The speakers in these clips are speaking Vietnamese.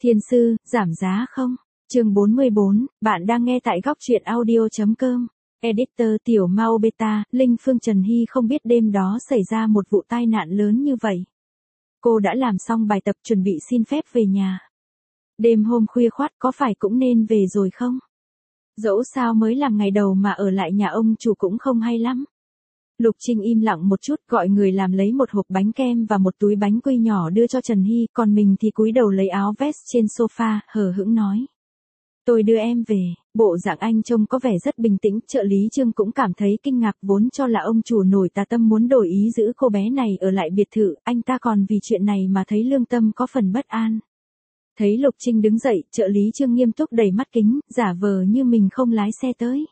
Thiên sư, giảm giá không? Chương 44, bạn đang nghe tại góc truyện audio.com. Editor Tiểu Mau Beta, Linh Phương Trần Hy không biết đêm đó xảy ra một vụ tai nạn lớn như vậy. Cô đã làm xong bài tập chuẩn bị xin phép về nhà. Đêm hôm khuya khoắt có phải cũng nên về rồi không? Dẫu sao mới làm ngày đầu mà ở lại nhà ông chủ cũng không hay lắm. Lục Trinh im lặng một chút, gọi người làm lấy một hộp bánh kem và một túi bánh quy nhỏ đưa cho Trần Hy, còn mình thì cúi đầu lấy áo vest trên sofa, hờ hững nói. Tôi đưa em về. Bộ dạng anh trông có vẻ rất bình tĩnh, trợ lý Trương cũng cảm thấy kinh ngạc, vốn cho là ông chủ nổi tà tâm muốn đổi ý giữ cô bé này ở lại biệt thự, anh ta còn vì chuyện này mà thấy lương tâm có phần bất an. Thấy Lục Trinh đứng dậy, trợ lý Trương nghiêm túc đẩy mắt kính, giả vờ như mình không lái xe tới.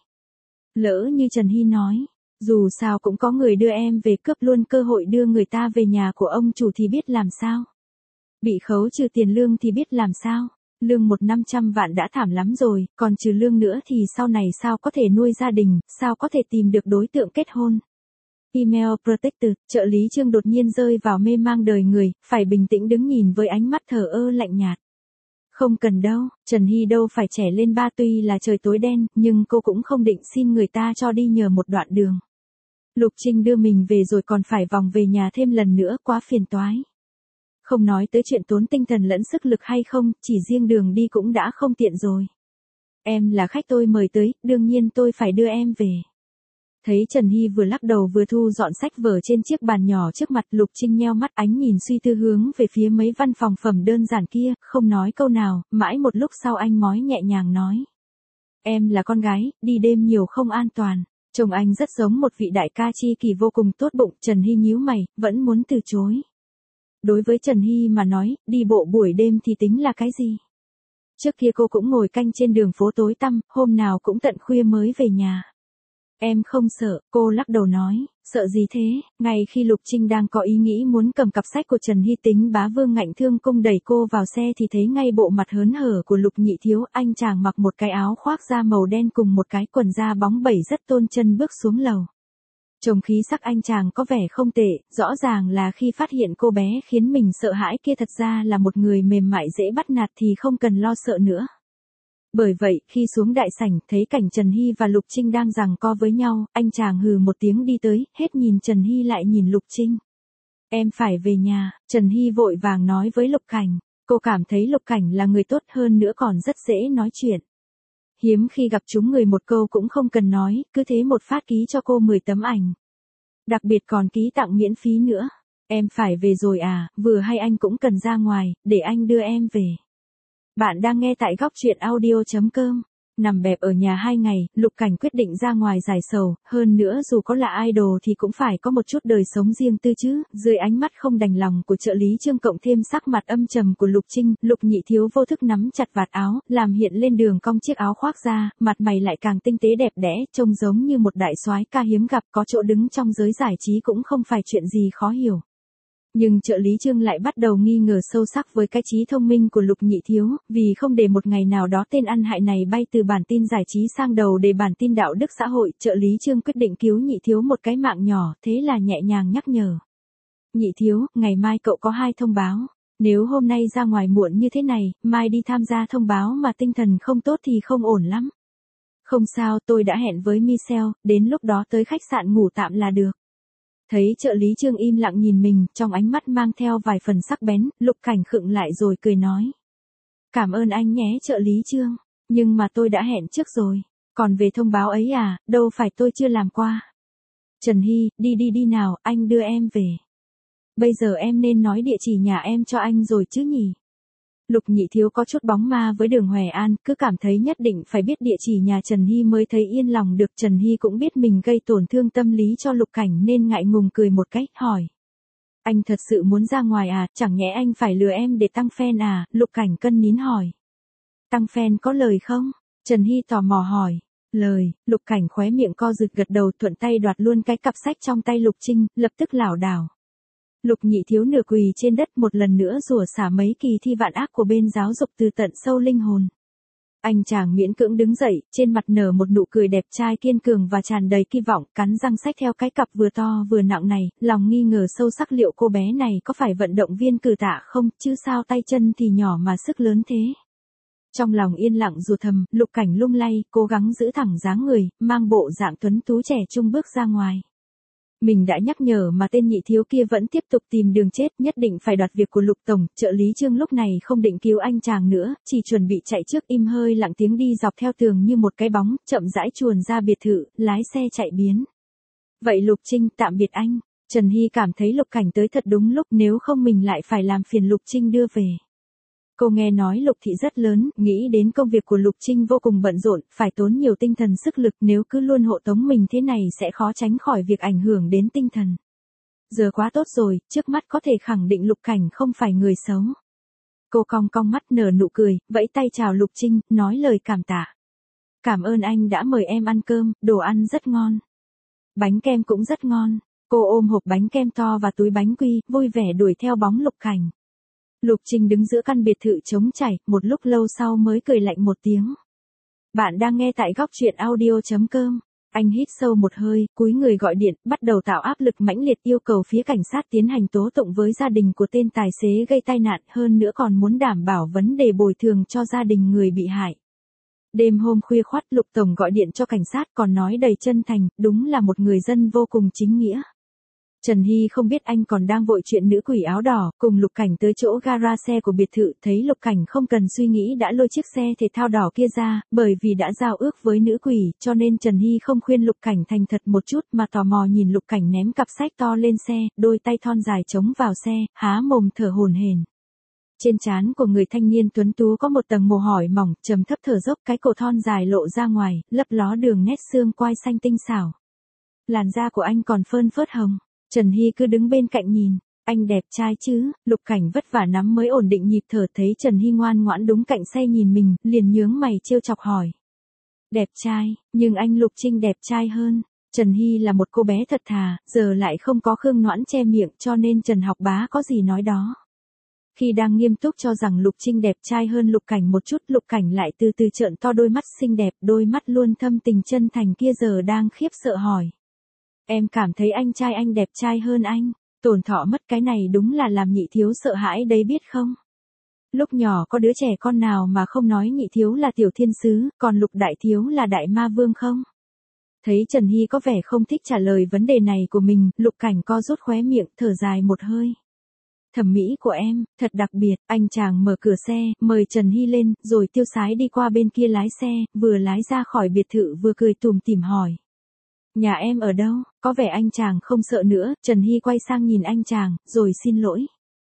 Lỡ như Trần Hy nói, dù sao cũng có người đưa em về, cướp luôn cơ hội đưa người ta về nhà của ông chủ thì biết làm sao. Bị khấu trừ tiền lương thì biết làm sao. Lương 500 vạn đã thảm lắm rồi, còn trừ lương nữa thì sau này sao có thể nuôi gia đình, sao có thể tìm được đối tượng kết hôn. Email Protector, trợ lý Trương đột nhiên rơi vào mê mang đời người, phải bình tĩnh đứng nhìn với ánh mắt thờ ơ lạnh nhạt. Không cần đâu, Trần Hy đâu phải trẻ lên ba, tuy là trời tối đen, nhưng cô cũng không định xin người ta cho đi nhờ một đoạn đường. Lục Trinh đưa mình về rồi còn phải vòng về nhà thêm lần nữa, quá phiền toái. Không nói tới chuyện tốn tinh thần lẫn sức lực hay không, chỉ riêng đường đi cũng đã không tiện rồi. Em là khách tôi mời tới, đương nhiên tôi phải đưa em về. Thấy Trần Hy vừa lắc đầu vừa thu dọn sách vở trên chiếc bàn nhỏ trước mặt, Lục Trinh nheo mắt, ánh nhìn suy tư hướng về phía mấy văn phòng phẩm đơn giản kia, không nói câu nào, mãi một lúc sau anh mói nhẹ nhàng nói. Em là con gái, đi đêm nhiều không an toàn. Chồng anh rất giống một vị đại ca chi kỷ vô cùng tốt bụng. Trần Hy nhíu mày, vẫn muốn từ chối. Đối với Trần Hy mà nói, đi bộ buổi đêm thì tính là cái gì? Trước kia cô cũng ngồi canh trên đường phố tối tăm, hôm nào cũng tận khuya mới về nhà. Em không sợ, cô lắc đầu nói, sợ gì thế? Ngay khi Lục Trinh đang có ý nghĩ muốn cầm cặp sách của Trần Hy tính bá vương ngạnh thương cung đẩy cô vào xe thì thấy ngay bộ mặt hớn hở của Lục Nhị Thiếu. Anh chàng mặc một cái áo khoác da màu đen cùng một cái quần da bóng bẩy rất tôn chân bước xuống lầu. Trông khí sắc anh chàng có vẻ không tệ, rõ ràng là khi phát hiện cô bé khiến mình sợ hãi kia thật ra là một người mềm mại dễ bắt nạt thì không cần lo sợ nữa. Bởi vậy, khi xuống đại sảnh, thấy cảnh Trần Hy và Lục Trinh đang giằng co với nhau, anh chàng hừ một tiếng đi tới, hết nhìn Trần Hy lại nhìn Lục Trinh. Em phải về nhà, Trần Hy vội vàng nói với Lục Cảnh. Cô cảm thấy Lục Cảnh là người tốt, hơn nữa còn rất dễ nói chuyện. Hiếm khi gặp chúng người một câu cũng không cần nói, cứ thế một phát ký cho cô 10 tấm ảnh. Đặc biệt còn ký tặng miễn phí nữa. Em phải về rồi à, vừa hay anh cũng cần ra ngoài, để anh đưa em về. Bạn đang nghe tại góc truyện audio.com. Nằm bẹp ở nhà 2 ngày, Lục Cảnh quyết định ra ngoài giải sầu, hơn nữa dù có là idol thì cũng phải có một chút đời sống riêng tư chứ. Dưới ánh mắt không đành lòng của trợ lý Trương cộng thêm sắc mặt âm trầm của Lục Trinh, Lục Nhị Thiếu vô thức nắm chặt vạt áo, làm hiện lên đường cong chiếc áo khoác ra, mặt mày lại càng tinh tế đẹp đẽ, trông giống như một đại soái ca hiếm gặp, có chỗ đứng trong giới giải trí cũng không phải chuyện gì khó hiểu. Nhưng trợ lý Trương lại bắt đầu nghi ngờ sâu sắc với cái trí thông minh của Lục Nhị Thiếu, vì không để một ngày nào đó tên ăn hại này bay từ bản tin giải trí sang đầu để bản tin đạo đức xã hội, trợ lý Trương quyết định cứu Nhị Thiếu một cái mạng nhỏ, thế là nhẹ nhàng nhắc nhở. Nhị Thiếu, ngày mai cậu có 2 thông báo. Nếu hôm nay ra ngoài muộn như thế này, mai đi tham gia thông báo mà tinh thần không tốt thì không ổn lắm. Không sao, tôi đã hẹn với Michelle, đến lúc đó tới khách sạn ngủ tạm là được. Thấy trợ lý Trương im lặng nhìn mình, trong ánh mắt mang theo vài phần sắc bén, Lục Cảnh khựng lại rồi cười nói. Cảm ơn anh nhé trợ lý Trương, nhưng mà tôi đã hẹn trước rồi, còn về thông báo ấy à, đâu phải tôi chưa làm qua. Trần Hy, đi nào, anh đưa em về. Bây giờ em nên nói địa chỉ nhà em cho anh rồi chứ nhỉ? Lục Nhị Thiếu có chút bóng ma với đường Hoè An, cứ cảm thấy nhất định phải biết địa chỉ nhà Trần Hy mới thấy yên lòng được. Trần Hy cũng biết mình gây tổn thương tâm lý cho Lục Cảnh nên ngại ngùng cười một cách, hỏi. Anh thật sự muốn ra ngoài à, chẳng nhẽ anh phải lừa em để tăng fan à? Lục Cảnh cân nín hỏi. Tăng fan có lời không? Trần Hy tò mò hỏi. Lời, Lục Cảnh khóe miệng co giật gật đầu, thuận tay đoạt luôn cái cặp sách trong tay Lục Trinh, lập tức lảo đảo. Lục Nhị Thiếu nửa quỳ trên đất, một lần nữa rủa xả mấy kỳ thi vạn ác của bên giáo dục từ tận sâu linh hồn. Anh chàng miễn cưỡng đứng dậy, trên mặt nở một nụ cười đẹp trai kiên cường và tràn đầy kỳ vọng, cắn răng xách theo cái cặp vừa to vừa nặng này, lòng nghi ngờ sâu sắc liệu cô bé này có phải vận động viên cử tạ không, chứ sao tay chân thì nhỏ mà sức lớn thế. Trong lòng yên lặng rủa thầm, Lục Cảnh lung lay, cố gắng giữ thẳng dáng người, mang bộ dạng tuấn tú trẻ trung bước ra ngoài. Mình đã nhắc nhở mà tên nhị thiếu kia vẫn tiếp tục tìm đường chết, nhất định phải đoạt việc của Lục tổng. Trợ lý Trương lúc này không định cứu anh chàng nữa, chỉ chuẩn bị chạy trước, im hơi lặng tiếng đi dọc theo tường như một cái bóng, chậm rãi chuồn ra biệt thự, lái xe chạy biến. Vậy Lục Trinh, tạm biệt anh. Trần Hy cảm thấy Lục Cảnh tới thật đúng lúc, nếu không mình lại phải làm phiền Lục Trinh đưa về. Cô nghe nói Lục thị rất lớn, nghĩ đến công việc của Lục Trinh vô cùng bận rộn, phải tốn nhiều tinh thần sức lực, nếu cứ luôn hộ tống mình thế này sẽ khó tránh khỏi việc ảnh hưởng đến tinh thần. Giờ quá tốt rồi, trước mắt có thể khẳng định Lục Cảnh không phải người xấu. Cô cong cong mắt nở nụ cười, vẫy tay chào Lục Trinh, nói lời cảm tạ. Cảm ơn anh đã mời em ăn cơm, đồ ăn rất ngon. Bánh kem cũng rất ngon. Cô ôm hộp bánh kem to và túi bánh quy, vui vẻ đuổi theo bóng Lục Cảnh. Lục Trinh đứng giữa căn biệt thự trống trải, một lúc lâu sau mới cười lạnh một tiếng. Bạn đang nghe tại góc truyện audio.com. Anh hít sâu một hơi, cúi người gọi điện, bắt đầu tạo áp lực mãnh liệt yêu cầu phía cảnh sát tiến hành tố tụng với gia đình của tên tài xế gây tai nạn, hơn nữa còn muốn đảm bảo vấn đề bồi thường cho gia đình người bị hại. Đêm hôm khuya khoắt, Lục tổng gọi điện cho cảnh sát còn nói đầy chân thành, đúng là một người dân vô cùng chính nghĩa. Trần Hy không biết anh còn đang vội chuyện nữ quỷ áo đỏ, cùng Lục Cảnh tới chỗ gara xe của biệt thự, thấy Lục Cảnh không cần suy nghĩ đã lôi chiếc xe thể thao đỏ kia ra, bởi vì đã giao ước với nữ quỷ, cho nên Trần Hy không khuyên Lục Cảnh thành thật một chút mà tò mò nhìn Lục Cảnh ném cặp sách to lên xe, đôi tay thon dài chống vào xe, há mồm thở hổn hển. Trên trán của người thanh niên tuấn tú có một tầng mồ hôi mỏng, trầm thấp thở dốc, cái cổ thon dài lộ ra ngoài, lấp ló đường nét xương quai xanh tinh xảo. Làn da của anh còn phơn phớt hồng. Trần Hy cứ đứng bên cạnh nhìn, anh đẹp trai chứ, Lục Cảnh vất vả nắm mới ổn định nhịp thở, thấy Trần Hy ngoan ngoãn đúng cạnh xe nhìn mình, liền nhướng mày trêu chọc hỏi. Đẹp trai, nhưng anh Lục Trinh đẹp trai hơn. Trần Hy là một cô bé thật thà, giờ lại không có Khương Noãn che miệng cho nên Trần Học Bá có gì nói đó. Khi đang nghiêm túc cho rằng Lục Trinh đẹp trai hơn Lục Cảnh một chút, Lục Cảnh lại từ từ trợn to đôi mắt xinh đẹp, đôi mắt luôn thâm tình chân thành kia giờ đang khiếp sợ hỏi. Em cảm thấy anh trai anh đẹp trai hơn anh, Tổn Thọ mất cái này đúng là làm nhị thiếu sợ hãi đấy biết không? Lúc nhỏ có đứa trẻ con nào mà không nói nhị thiếu là tiểu thiên sứ, còn Lục đại thiếu là đại ma vương không? Thấy Trần Hy có vẻ không thích trả lời vấn đề này của mình, Lục Cảnh co rút khóe miệng, thở dài một hơi. Thẩm mỹ của em, thật đặc biệt, anh chàng mở cửa xe, mời Trần Hy lên, rồi tiêu sái đi qua bên kia lái xe, vừa lái ra khỏi biệt thự vừa cười tủm tỉm hỏi. Nhà em ở đâu? Có vẻ anh chàng không sợ nữa, Trần Hy quay sang nhìn anh chàng, rồi xin lỗi.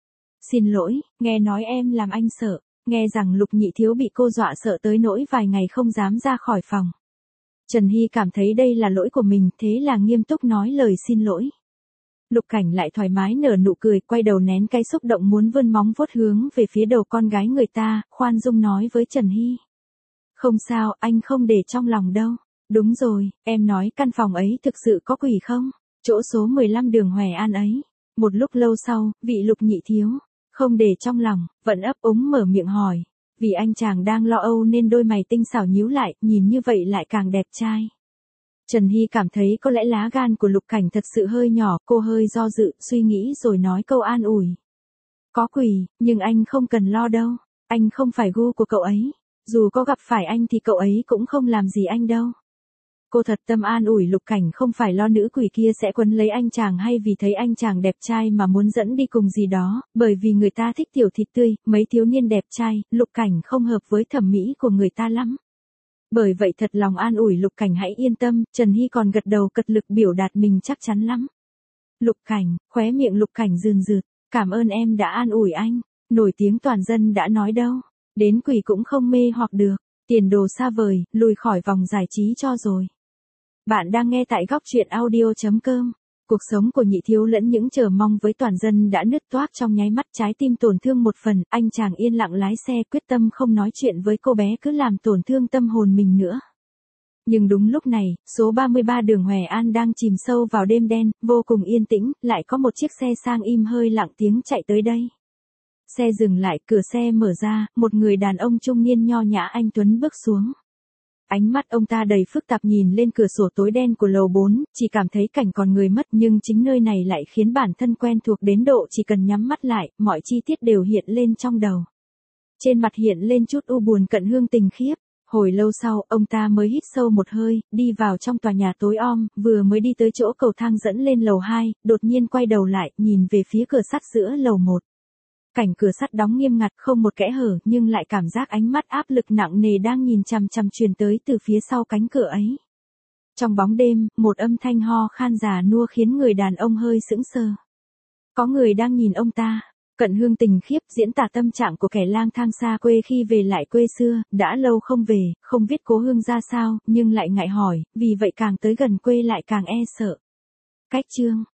Xin lỗi, nghe nói em làm anh sợ, nghe rằng Lục nhị thiếu bị cô dọa sợ tới nỗi vài ngày không dám ra khỏi phòng. Trần Hy cảm thấy đây là lỗi của mình, thế là nghiêm túc nói lời xin lỗi. Lục Cảnh lại thoải mái nở nụ cười, quay đầu nén cái xúc động muốn vươn móng vuốt hướng về phía đầu con gái người ta, khoan dung nói với Trần Hy. Không sao, anh không để trong lòng đâu. Đúng rồi, em nói căn phòng ấy thực sự có quỷ không? Chỗ số 15 đường Hoè An ấy. Một lúc lâu sau, vị Lục nhị thiếu, không để trong lòng, vẫn ấp úng mở miệng hỏi. Vì anh chàng đang lo âu nên đôi mày tinh xảo nhíu lại, nhìn như vậy lại càng đẹp trai. Trần Hy cảm thấy có lẽ lá gan của Lục Cảnh thật sự hơi nhỏ, cô hơi do dự, suy nghĩ rồi nói câu an ủi. Có quỷ, nhưng anh không cần lo đâu, anh không phải gu của cậu ấy, dù có gặp phải anh thì cậu ấy cũng không làm gì anh đâu. Cô thật tâm an ủi Lục Cảnh không phải lo nữ quỷ kia sẽ quấn lấy anh chàng hay vì thấy anh chàng đẹp trai mà muốn dẫn đi cùng gì đó, bởi vì người ta thích tiểu thịt tươi, mấy thiếu niên đẹp trai, Lục Cảnh không hợp với thẩm mỹ của người ta lắm. Bởi vậy thật lòng an ủi Lục Cảnh hãy yên tâm, Trần Hy còn gật đầu cật lực biểu đạt mình chắc chắn lắm. Lục Cảnh, khóe miệng Lục Cảnh rườn rượt, cảm ơn em đã an ủi anh, nổi tiếng toàn dân đã nói đâu, đến quỷ cũng không mê hoặc được, tiền đồ xa vời, lùi khỏi vòng giải trí cho rồi. Bạn đang nghe tại góc truyện audio.com. Cuộc sống của nhị thiếu lẫn những chờ mong với toàn dân đã nứt toác trong nháy mắt, trái tim tổn thương một phần, anh chàng yên lặng lái xe quyết tâm không nói chuyện với cô bé cứ làm tổn thương tâm hồn mình nữa. Nhưng đúng lúc này, số 33 đường Hoè An đang chìm sâu vào đêm đen, vô cùng yên tĩnh, lại có một chiếc xe sang im hơi lặng tiếng chạy tới đây. Xe dừng lại, cửa xe mở ra, một người đàn ông trung niên nho nhã anh tuấn bước xuống. Ánh mắt ông ta đầy phức tạp nhìn lên cửa sổ tối đen của lầu 4, chỉ cảm thấy cảnh còn người mất nhưng chính nơi này lại khiến bản thân quen thuộc đến độ chỉ cần nhắm mắt lại, mọi chi tiết đều hiện lên trong đầu. Trên mặt hiện lên chút u buồn cận hương tình khiếp. Hồi lâu sau, ông ta mới hít sâu một hơi, đi vào trong tòa nhà tối om, vừa mới đi tới chỗ cầu thang dẫn lên lầu 2, đột nhiên quay đầu lại, nhìn về phía cửa sắt giữa lầu 1. Cảnh cửa sắt đóng nghiêm ngặt không một kẽ hở nhưng lại cảm giác ánh mắt áp lực nặng nề đang nhìn chằm chằm truyền tới từ phía sau cánh cửa ấy. Trong bóng đêm, một âm thanh ho khan già nua khiến người đàn ông hơi sững sờ. Có người đang nhìn ông ta. Cận hương tình khiếp diễn tả tâm trạng của kẻ lang thang xa quê khi về lại quê xưa, đã lâu không về, không biết cố hương ra sao, nhưng lại ngại hỏi, vì vậy càng tới gần quê lại càng e sợ. Cách chương